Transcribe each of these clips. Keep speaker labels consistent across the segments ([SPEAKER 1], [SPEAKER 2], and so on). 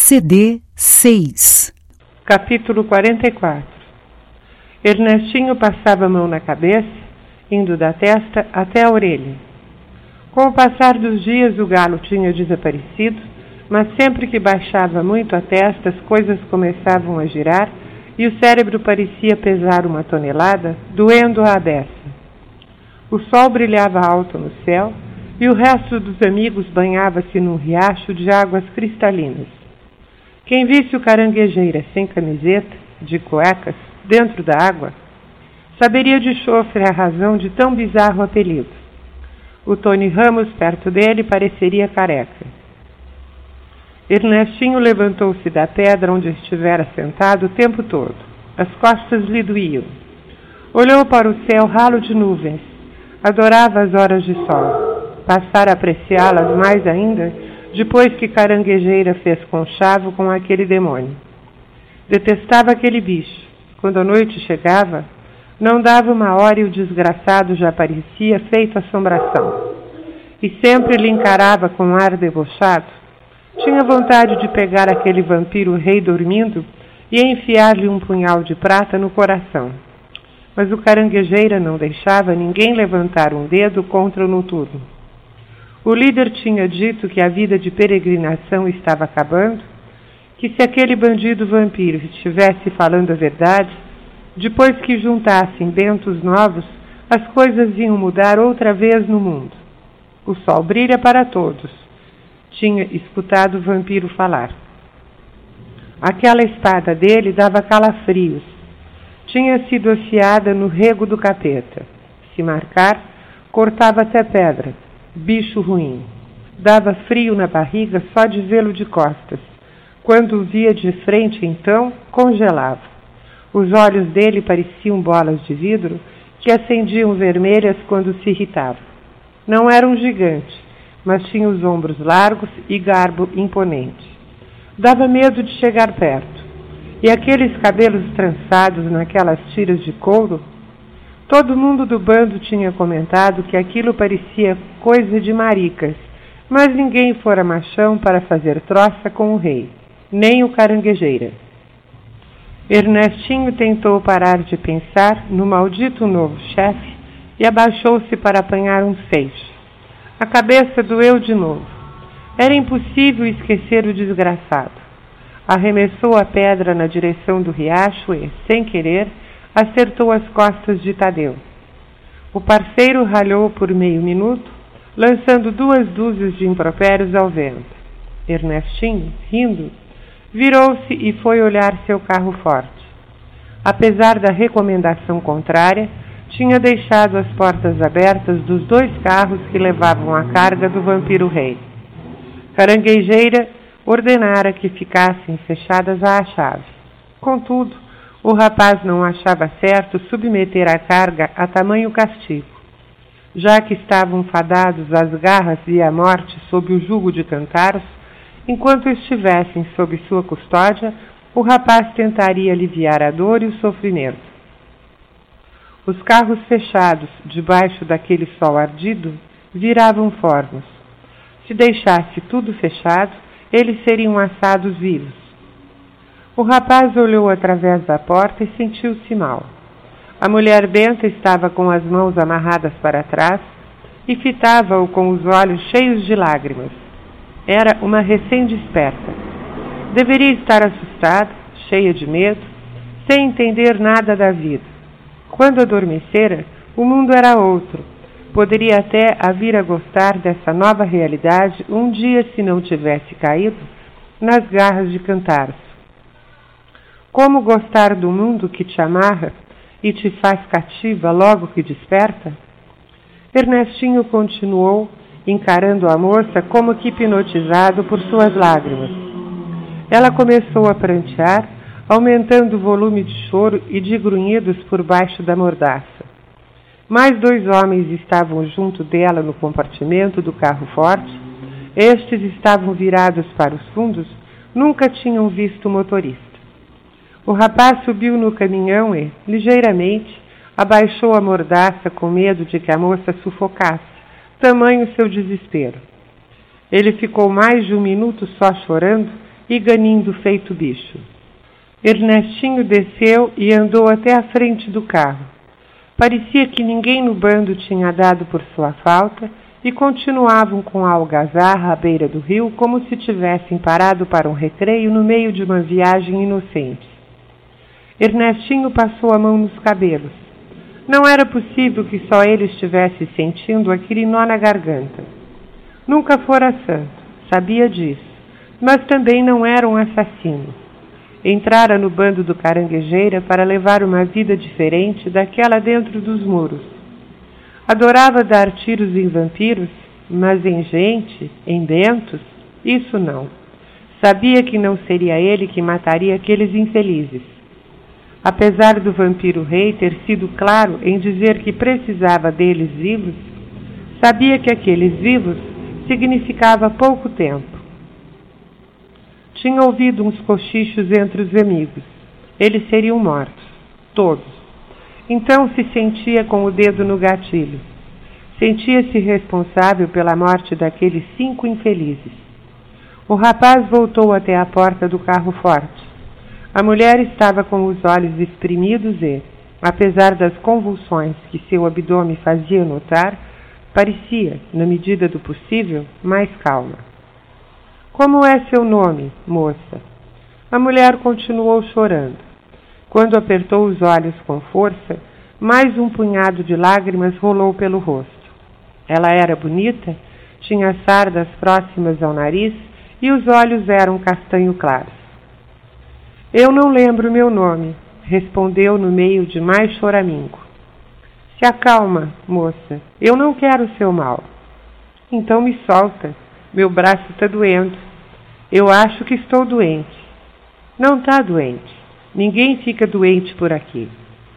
[SPEAKER 1] CD 6.
[SPEAKER 2] Capítulo 44. Ernestinho passava a mão na cabeça, indo da testa até a orelha. Com o passar dos dias, o galo tinha desaparecido, mas sempre que baixava muito a testa, as coisas começavam a girar e o cérebro parecia pesar 1 tonelada, doendo a beça. O sol brilhava alto no céu e o resto dos amigos banhava-se num riacho de águas cristalinas. Quem visse o caranguejeira sem camiseta, de cuecas, dentro da água, saberia de chofre a razão de tão bizarro apelido. O Tony Ramos, perto dele, pareceria careca. Ernestinho levantou-se da pedra onde estivera sentado o tempo todo. As costas lhe doíam. Olhou para o céu ralo de nuvens. Adorava as horas de sol. Passara a apreciá-las mais ainda depois que Caranguejeira fez conchavo com aquele demônio. Detestava aquele bicho. Quando a noite chegava, não dava 1 hora e o desgraçado já parecia feito assombração. E sempre lhe encarava com ar debochado. Tinha vontade de pegar aquele vampiro rei dormindo e enfiar-lhe um punhal de prata no coração. Mas o Caranguejeira não deixava ninguém levantar um dedo contra o noturno. O líder tinha dito que a vida de peregrinação estava acabando, que se aquele bandido vampiro estivesse falando a verdade, depois que juntassem bentos novos, as coisas iam mudar outra vez no mundo. O sol brilha para todos. Tinha escutado o vampiro falar. Aquela espada dele dava calafrios. Tinha sido afiada no rego do capeta. Se marcar, cortava até pedra. Bicho ruim. Dava frio na barriga só de vê-lo de costas. Quando o via de frente, então, congelava. Os olhos dele pareciam bolas de vidro que acendiam vermelhas quando se irritava. Não era um gigante, mas tinha os ombros largos e garbo imponente. Dava medo de chegar perto. E aqueles cabelos trançados naquelas tiras de couro? Todo mundo do bando tinha comentado que aquilo parecia coisa de maricas, mas ninguém fora machão para fazer troça com o rei, nem o Caranguejeira. Ernestinho tentou parar de pensar no maldito novo chefe e abaixou-se para apanhar um seixo. A cabeça doeu de novo. Era impossível esquecer o desgraçado. Arremessou a pedra na direção do riacho e, sem querer, acertou as costas de Tadeu. O parceiro ralhou por meio minuto, lançando 2 dúzias de impropérios ao vento. Ernestinho, rindo, virou-se e foi olhar seu carro forte. Apesar da recomendação contrária, tinha deixado as portas abertas dos 2 carros que levavam a carga do vampiro rei. Caranguejeira ordenara que ficassem fechadas à chave. Contudo, o rapaz não achava certo submeter a carga a tamanho castigo. Já que estavam fadados às garras e à morte sob o jugo de Cantaros, enquanto estivessem sob sua custódia, o rapaz tentaria aliviar a dor e o sofrimento. Os carros fechados, debaixo daquele sol ardido, viravam fornos. Se deixasse tudo fechado, eles seriam assados vivos. O rapaz olhou através da porta e sentiu-se mal. A mulher benta estava com as mãos amarradas para trás e fitava-o com os olhos cheios de lágrimas. Era uma recém-desperta. Deveria estar assustada, cheia de medo, sem entender nada da vida. Quando adormecera, o mundo era outro. Poderia até a vir a gostar dessa nova realidade um dia se não tivesse caído nas garras de Cantaros. Como gostar do mundo que te amarra e te faz cativa logo que desperta? Ernestinho continuou, encarando a moça como que hipnotizado por suas lágrimas. Ela começou a prantear, aumentando o volume de choro e de grunhidos por baixo da mordaça. Mais 2 homens estavam junto dela no compartimento do carro forte. Estes estavam virados para os fundos, nunca tinham visto o motorista. O rapaz subiu no caminhão e, ligeiramente, abaixou a mordaça com medo de que a moça sufocasse, tamanho seu desespero. Ele ficou mais de 1 minuto só chorando e ganindo feito bicho. Ernestinho desceu e andou até a frente do carro. Parecia que ninguém no bando tinha dado por sua falta e continuavam com a algazarra à beira do rio como se tivessem parado para um recreio no meio de uma viagem inocente. Ernestinho passou a mão nos cabelos. Não era possível que só ele estivesse sentindo aquele nó na garganta. Nunca fora santo, sabia disso, mas também não era um assassino. Entrara no bando do Caranguejeira para levar uma vida diferente daquela dentro dos muros. Adorava dar tiros em vampiros, mas em gente, em bentos, isso não. Sabia que não seria ele que mataria aqueles infelizes. Apesar do vampiro rei ter sido claro em dizer que precisava deles vivos, sabia que aqueles vivos significava pouco tempo. Tinha ouvido uns cochichos entre os amigos. Eles seriam mortos, todos. Então se sentia com o dedo no gatilho. Sentia-se responsável pela morte daqueles 5 infelizes. O rapaz voltou até a porta do carro forte. A mulher estava com os olhos espremidos e, apesar das convulsões que seu abdômen fazia notar, parecia, na medida do possível, mais calma. Como é seu nome, moça? A mulher continuou chorando. Quando apertou os olhos com força, mais um punhado de lágrimas rolou pelo rosto. Ela era bonita, tinha sardas próximas ao nariz e os olhos eram castanho claros. Eu não lembro meu nome, respondeu no meio de mais choramingo. Se acalma, moça, eu não quero seu mal. Então me solta. Meu braço está doendo. Eu acho que estou doente. Não está doente. Ninguém fica doente por aqui.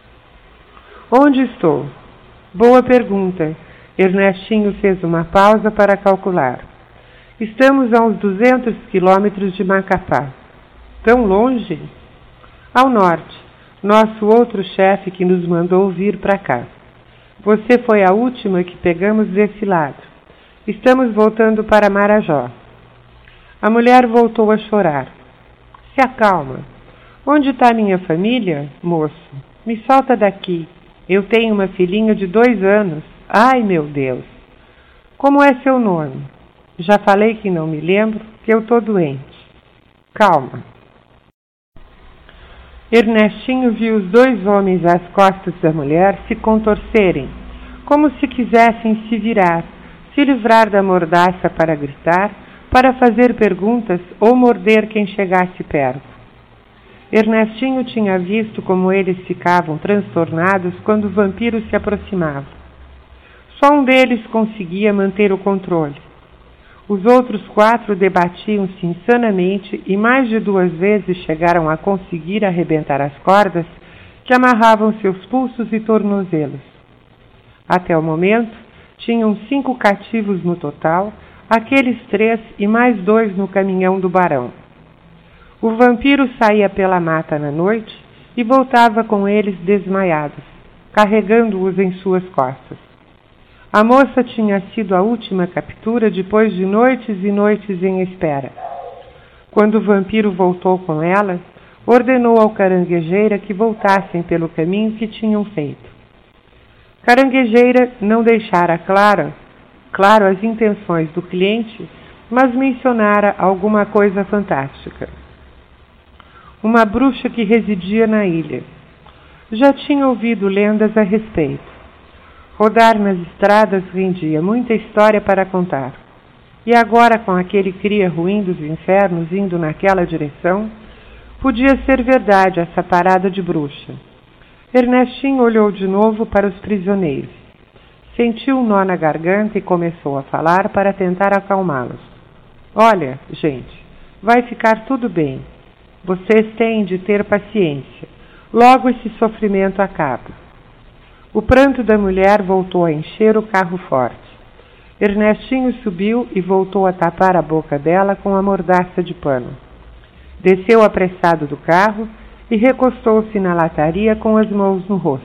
[SPEAKER 2] Onde estou? Boa pergunta. Ernestinho fez uma pausa para calcular. Estamos a uns 200 quilômetros de Macapá. Tão longe? Ao norte. Nosso outro chefe que nos mandou vir para cá. Você foi a última que pegamos desse lado. Estamos voltando para Marajó. A mulher voltou a chorar. Se acalma. Onde está minha família, moço? Me solta daqui. Eu tenho uma filhinha de 2 anos. Ai, meu Deus. Como é seu nome? Já falei que não me lembro, que eu estou doente. Calma. Ernestinho viu os 2 homens às costas da mulher se contorcerem, como se quisessem se virar, se livrar da mordaça para gritar, para fazer perguntas ou morder quem chegasse perto. Ernestinho tinha visto como eles ficavam transtornados quando o vampiro se aproximava. Só um deles conseguia manter o controle. Os outros 4 debatiam-se insanamente e mais de 2 vezes chegaram a conseguir arrebentar as cordas que amarravam seus pulsos e tornozelos. Até o momento, tinham 5 cativos no total, aqueles 3 e mais 2 no caminhão do barão. O vampiro saía pela mata na noite e voltava com eles desmaiados, carregando-os em suas costas. A moça tinha sido a última captura depois de noites e noites em espera. Quando o vampiro voltou com ela, ordenou ao Caranguejeira que voltassem pelo caminho que tinham feito. Caranguejeira não deixara claro as intenções do cliente, mas mencionara alguma coisa fantástica. Uma bruxa que residia na ilha. Já tinha ouvido lendas a respeito. Rodar nas estradas rendia muita história para contar. E agora, com aquele cria ruim dos infernos indo naquela direção, podia ser verdade essa parada de bruxa. Ernestinho olhou de novo para os prisioneiros. Sentiu um nó na garganta e começou a falar para tentar acalmá-los. Olha, gente, vai ficar tudo bem. Vocês têm de ter paciência. Logo esse sofrimento acaba. O pranto da mulher voltou a encher o carro forte. Ernestinho subiu e voltou a tapar a boca dela com a mordaça de pano. Desceu apressado do carro e recostou-se na lataria com as mãos no rosto.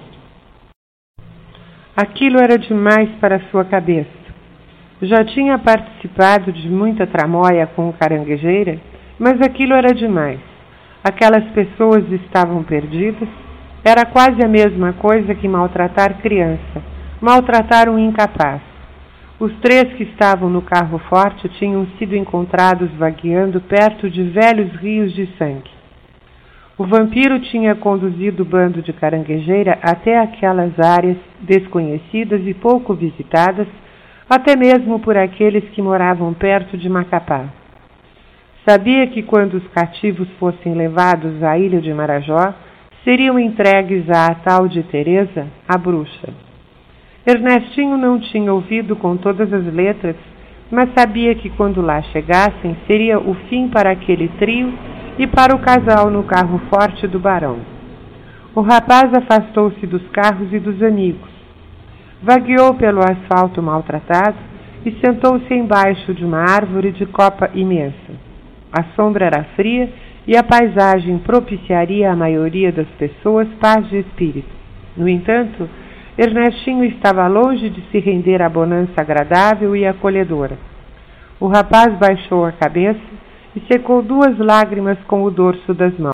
[SPEAKER 2] Aquilo era demais para sua cabeça. Já tinha participado de muita tramóia com o Caranguejeira Mas aquilo era demais. Aquelas pessoas estavam perdidas. Era quase a mesma coisa que maltratar criança, maltratar um incapaz. Os 3 que estavam no carro forte tinham sido encontrados vagueando perto de velhos rios de sangue. O vampiro tinha conduzido o bando de caranguejeira até aquelas áreas desconhecidas e pouco visitadas, até mesmo por aqueles que moravam perto de Macapá. Sabia que quando os cativos fossem levados à ilha de Marajó, seriam entregues à tal de Teresa, a bruxa. Ernestinho não tinha ouvido com todas as letras, mas sabia que quando lá chegassem seria o fim para aquele trio e para o casal no carro forte do barão. O rapaz afastou-se dos carros e dos amigos. Vagueou pelo asfalto maltratado e sentou-se embaixo de uma árvore de copa imensa. A sombra era fria e a paisagem propiciaria à maioria das pessoas paz de espírito. No entanto, Ernestinho estava longe de se render à bonança agradável e acolhedora. O rapaz baixou a cabeça e secou 2 lágrimas com o dorso das mãos.